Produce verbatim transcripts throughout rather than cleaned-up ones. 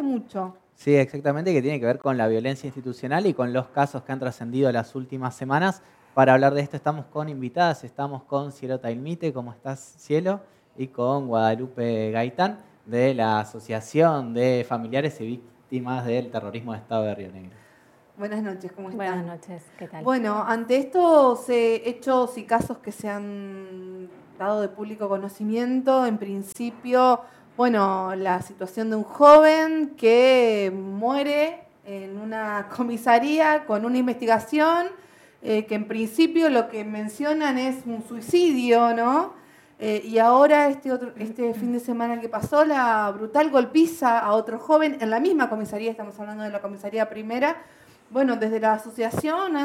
mucho. Sí, exactamente, que tiene que ver con la violencia institucional y con los casos que han trascendido las últimas semanas. Para hablar de esto estamos con invitadas, estamos con Cielo Tailmite, ¿cómo estás, Cielo? Y con Guadalupe Gaitán, de la Asociación de Familiares y Víctimas del Terrorismo de Estado de Río Negro. Buenas noches, ¿cómo están? Buenas noches, ¿qué tal? Bueno, ante estos eh, hechos y casos que se han dado de público conocimiento, en principio, bueno, la situación de un joven que muere en una comisaría con una investigación eh, que en principio lo que mencionan es un suicidio, ¿no? Eh, y ahora este, otro, este fin de semana que pasó, la brutal golpiza a otro joven en la misma comisaría, estamos hablando de la comisaría primera. Bueno, desde la asociación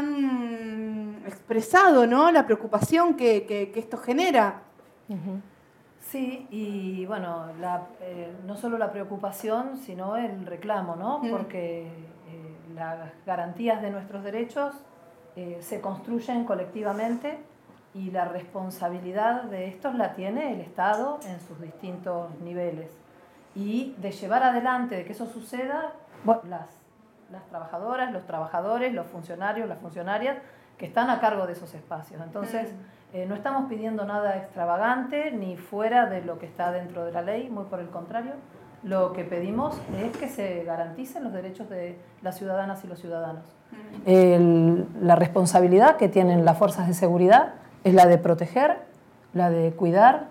han expresado, ¿no?, la preocupación que, que, que esto genera. Uh-huh. Sí, y bueno, la, eh, no solo la preocupación, sino el reclamo, ¿no? Mm. Porque eh, las garantías de nuestros derechos eh, se construyen colectivamente y la responsabilidad de estos la tiene el Estado en sus distintos niveles. Y de llevar adelante, de que eso suceda, bueno, las, las trabajadoras, los trabajadores, los funcionarios, las funcionarias que están a cargo de esos espacios. Entonces, mm. eh, no estamos pidiendo nada extravagante ni fuera de lo que está dentro de la ley, muy por el contrario. Lo que pedimos es que se garanticen los derechos de las ciudadanas y los ciudadanos. Mm. El, la responsabilidad que tienen las fuerzas de seguridad es la de proteger, la de cuidar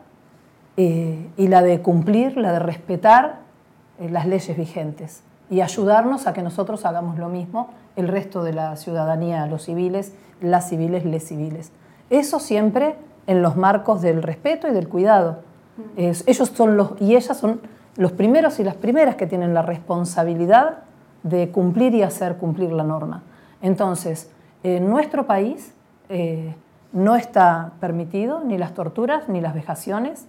eh, y la de cumplir, la de respetar eh, las leyes vigentes y ayudarnos a que nosotros hagamos lo mismo, el resto de la ciudadanía, los civiles, las civiles, les civiles. Eso siempre en los marcos del respeto y del cuidado. Es, ellos son los, y ellas son los primeros y las primeras que tienen la responsabilidad de cumplir y hacer cumplir la norma. Entonces, en nuestro país eh, no está permitido ni las torturas, ni las vejaciones,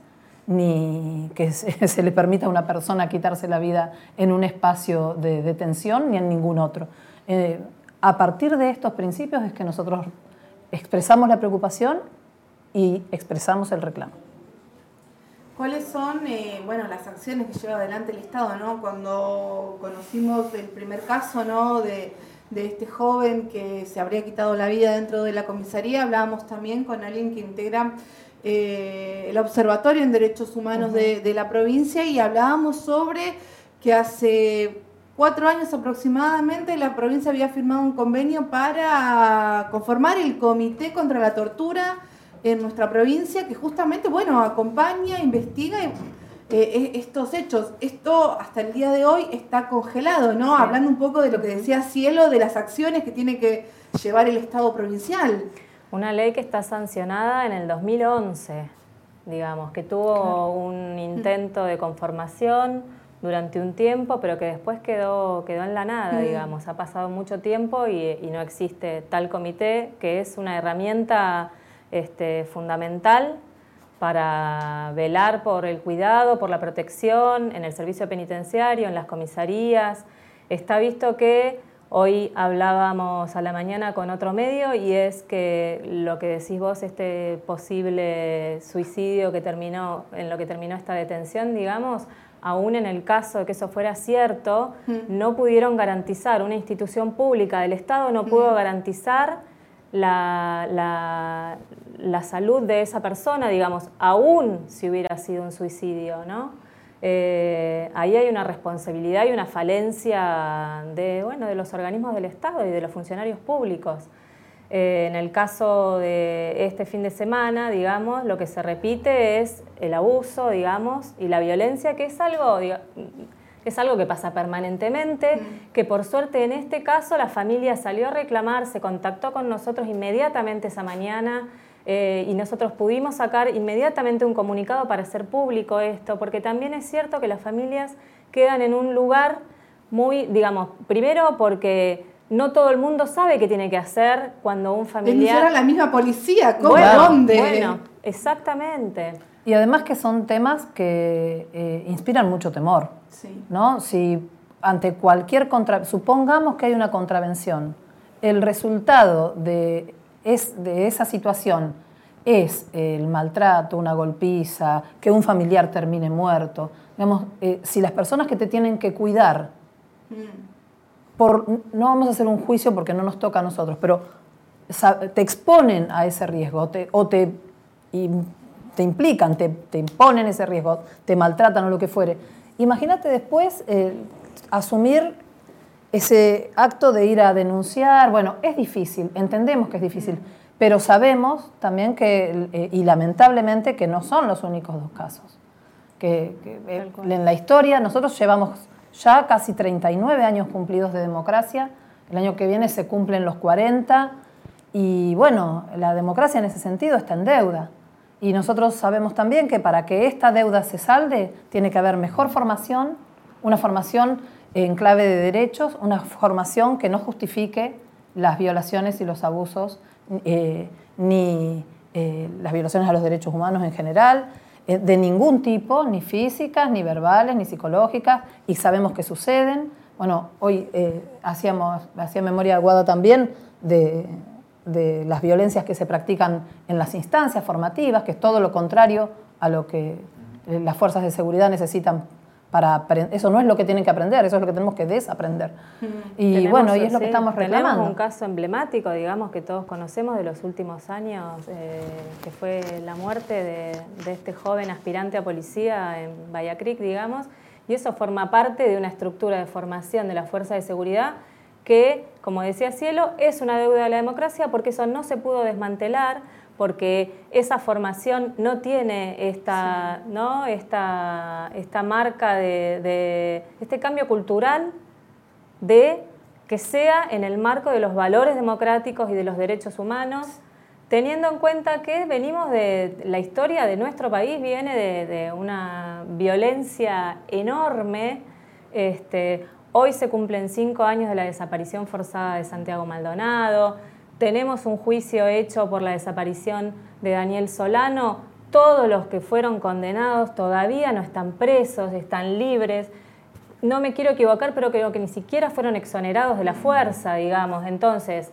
ni que se, se le permita a una persona quitarse la vida en un espacio de detención, ni en ningún otro. Eh, a partir de estos principios es que nosotros expresamos la preocupación y expresamos el reclamo. ¿Cuáles son eh, bueno, las acciones que lleva adelante el Estado, ¿no? Cuando conocimos el primer caso, ¿no?, de, de este joven que se habría quitado la vida dentro de la comisaría, hablábamos también con alguien que integra eh, el Observatorio en Derechos Humanos uh-huh. de, de la provincia, y hablábamos sobre que hace cuatro años aproximadamente la provincia había firmado un convenio para conformar el Comité contra la Tortura en nuestra provincia, que justamente, bueno, acompaña, investiga eh, estos hechos. Esto hasta el día de hoy está congelado, ¿no? Sí. Hablando un poco de lo que decía Cielo, de las acciones que tiene que llevar el Estado provincial. Una ley que está sancionada en el dos mil once, digamos, que tuvo claro. un intento de conformación durante un tiempo, pero que después quedó, quedó en la nada, mm. digamos. Ha pasado mucho tiempo y, y no existe tal comité, que es una herramienta Este, fundamental para velar por el cuidado, por la protección en el servicio penitenciario, en las comisarías. Está visto que hoy hablábamos a la mañana con otro medio y es que lo que decís vos, este posible suicidio que terminó, en lo que terminó esta detención, digamos, aún en el caso de que eso fuera cierto, mm. no pudieron garantizar, una institución pública del Estado no pudo mm. garantizar La, la, la salud de esa persona, digamos, aún si hubiera sido un suicidio, ¿no? Eh, ahí hay una responsabilidad y una falencia de, bueno, de los organismos del Estado y de los funcionarios públicos. Eh, en el caso de este fin de semana, digamos, lo que se repite es el abuso, digamos, y la violencia, que es algo, digamos, es algo que pasa permanentemente, mm. que por suerte en este caso la familia salió a reclamar, se contactó con nosotros inmediatamente esa mañana eh, y nosotros pudimos sacar inmediatamente un comunicado para hacer público esto, porque también es cierto que las familias quedan en un lugar muy, digamos, primero porque no todo el mundo sabe qué tiene que hacer cuando un familiar... Denunciar a la misma policía, ¿cómo? Bueno, ¿Dónde? Bueno, exactamente. Y además que son temas que eh, inspiran mucho temor, sí. ¿no? Si ante cualquier contra... supongamos que hay una contravención, el resultado de, es, de esa situación es el maltrato, una golpiza, que un familiar termine muerto. Digamos, eh, si las personas que te tienen que cuidar por, no vamos a hacer un juicio porque no nos toca a nosotros, pero te exponen a ese riesgo te, o te, y te implican, te, te imponen ese riesgo, te maltratan o lo que fuere. Imagínate después eh, asumir ese acto de ir a denunciar. Bueno, es difícil, entendemos que es difícil, pero sabemos también que, eh, y lamentablemente, que no son los únicos dos casos. Que, que eh, en la historia nosotros llevamos ya casi treinta y nueve años cumplidos de democracia, el año que viene se cumplen los cuarenta, y bueno, la democracia en ese sentido está en deuda. Y nosotros sabemos también que para que esta deuda se salde, tiene que haber mejor formación, una formación en clave de derechos, una formación que no justifique las violaciones y los abusos, eh, ni eh, las violaciones a los derechos humanos en general, eh, de ningún tipo, ni físicas, ni verbales, ni psicológicas, y sabemos que suceden. Bueno, hoy eh, hacíamos, hacía memoria Guada también de... de las violencias que se practican en las instancias formativas, que es todo lo contrario a lo que las fuerzas de seguridad necesitan para aprender. Eso no es lo que tienen que aprender, eso es lo que tenemos que desaprender. Mm. Y tenemos, bueno, y es lo que sí, estamos reclamando. Tenemos un caso emblemático, digamos, que todos conocemos de los últimos años, eh, que fue la muerte de, de este joven aspirante a policía en Bahía Creek, digamos, y eso forma parte de una estructura de formación de la fuerza de seguridad que, como decía Cielo, es una deuda de la democracia porque eso no se pudo desmantelar, porque esa formación no tiene esta, sí. ¿no? esta, esta marca de, de este cambio cultural de que sea en el marco de los valores democráticos y de los derechos humanos, teniendo en cuenta que venimos de la historia de nuestro país, viene de, de una violencia enorme. Este, Hoy se cumplen cinco años de la desaparición forzada de Santiago Maldonado. Tenemos un juicio hecho por la desaparición de Daniel Solano. Todos los que fueron condenados todavía no están presos, están libres. No me quiero equivocar, pero creo que ni siquiera fueron exonerados de la fuerza, digamos. Entonces,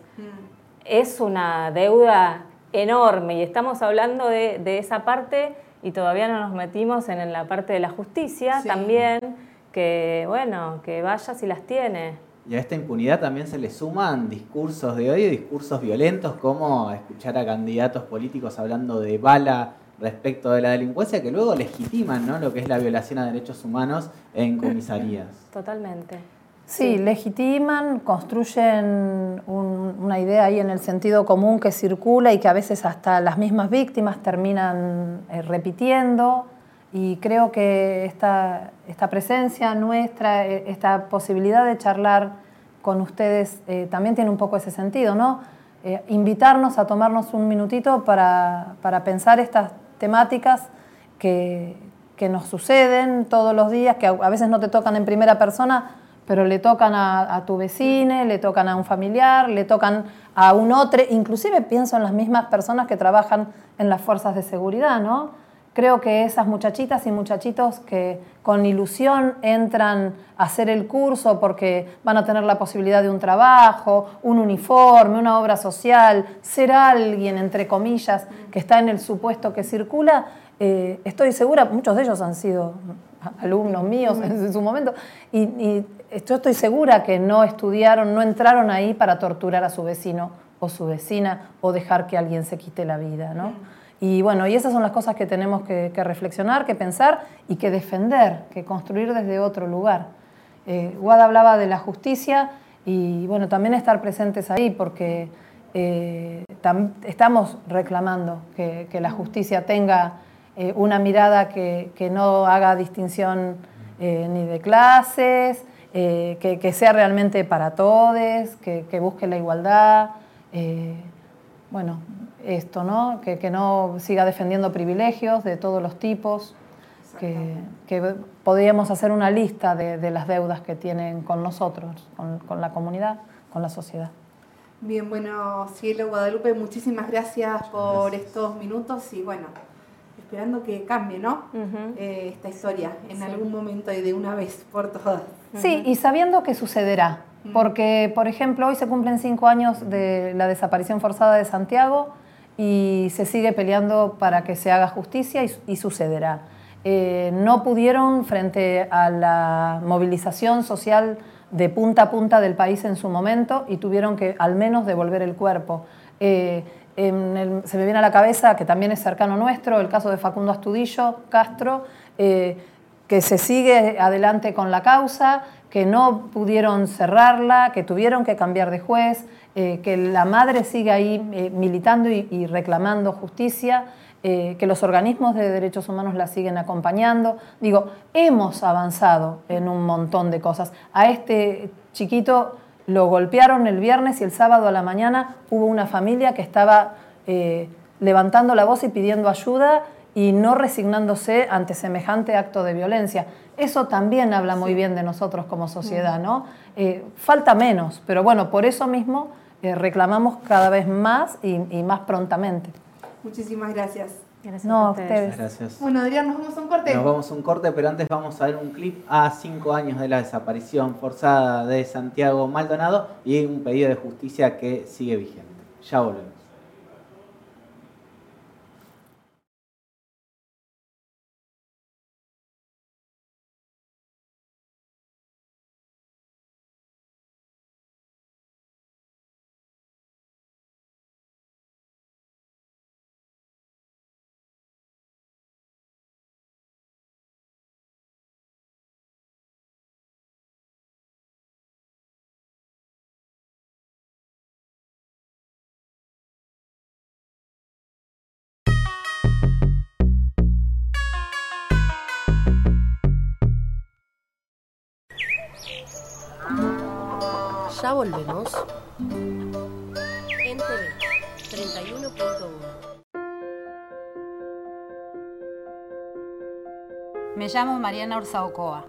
es una deuda enorme y estamos hablando de, de esa parte y todavía no nos metimos en la parte de la justicia, sí. También. Que, bueno, que vaya si las tiene. Y a esta impunidad también se le suman discursos de odio, discursos violentos, como escuchar a candidatos políticos hablando de bala respecto de la delincuencia, que luego legitiman, ¿no?, lo que es la violación a derechos humanos en comisarías. Totalmente. Sí, sí. legitiman, construyen un, una idea ahí en el sentido común que circula y que a veces hasta las mismas víctimas terminan eh, repitiendo. Y creo que esta, esta presencia nuestra, esta posibilidad de charlar con ustedes eh, también tiene un poco ese sentido, ¿no? Eh, invitarnos a tomarnos un minutito para, para pensar estas temáticas que, que nos suceden todos los días, que a, a veces no te tocan en primera persona, pero le tocan a, a tu vecino, le tocan a un familiar, le tocan a un otro. Inclusive pienso en las mismas personas que trabajan en las fuerzas de seguridad, ¿no? Creo que esas muchachitas y muchachitos que con ilusión entran a hacer el curso porque van a tener la posibilidad de un trabajo, un uniforme, una obra social, ser alguien, entre comillas, que está en el supuesto que circula, eh, estoy segura, muchos de ellos han sido alumnos míos en su momento, y, y yo estoy segura que no estudiaron, no entraron ahí para torturar a su vecino o su vecina o dejar que alguien se quite la vida, ¿no? Y bueno, y esas son las cosas que tenemos que, que reflexionar, que pensar y que defender, que construir desde otro lugar. Eh, Guada hablaba de la justicia y bueno, también estar presentes ahí porque eh, tam, estamos reclamando que, que la justicia tenga eh, una mirada que, que no haga distinción eh, ni de clases, eh, que, que sea realmente para todos, que, que busque la igualdad. Eh, bueno, esto, ¿no? Que, que no siga defendiendo privilegios de todos los tipos, que, que podríamos hacer una lista de, de las deudas que tienen con nosotros, con, con la comunidad, con la sociedad. Bien, bueno, Cielo, Guadalupe, muchísimas gracias por gracias. estos minutos y bueno, esperando que cambie, ¿no? Uh-huh. eh, esta historia en sí. algún momento y de una vez por todas. Sí, uh-huh. y sabiendo que sucederá. Porque, por ejemplo, hoy se cumplen cinco años de la desaparición forzada de Santiago y se sigue peleando para que se haga justicia y, y sucederá. eh, no pudieron, frente a la movilización social de punta a punta del país en su momento, y tuvieron que al menos devolver el cuerpo. Eh, en el, se me viene a la cabeza, que también es cercano nuestro, el caso de Facundo Astudillo Castro, eh, que se sigue adelante con la causa, que no pudieron cerrarla, que tuvieron que cambiar de juez, eh, que la madre sigue ahí eh, militando y, y reclamando justicia, eh, que los organismos de derechos humanos la siguen acompañando. Digo, hemos avanzado en un montón de cosas. A este chiquito lo golpearon el viernes y el sábado a la mañana hubo una familia que estaba eh, levantando la voz y pidiendo ayuda y no resignándose ante semejante acto de violencia. Eso también habla muy bien de nosotros como sociedad, ¿no? Eh, falta menos, pero bueno, por eso mismo eh, reclamamos cada vez más y, y más prontamente. Muchísimas gracias. Gracias No, a ustedes. ustedes. Gracias. Bueno, Adrián, nos vamos a un corte. Nos vamos a un corte, pero antes vamos a ver un clip a cinco años de la desaparición forzada de Santiago Maldonado y un pedido de justicia que sigue vigente. Ya volvemos. Ya volvemos. En T V treinta y uno punto uno. Me llamo Mariana Orzaocoa.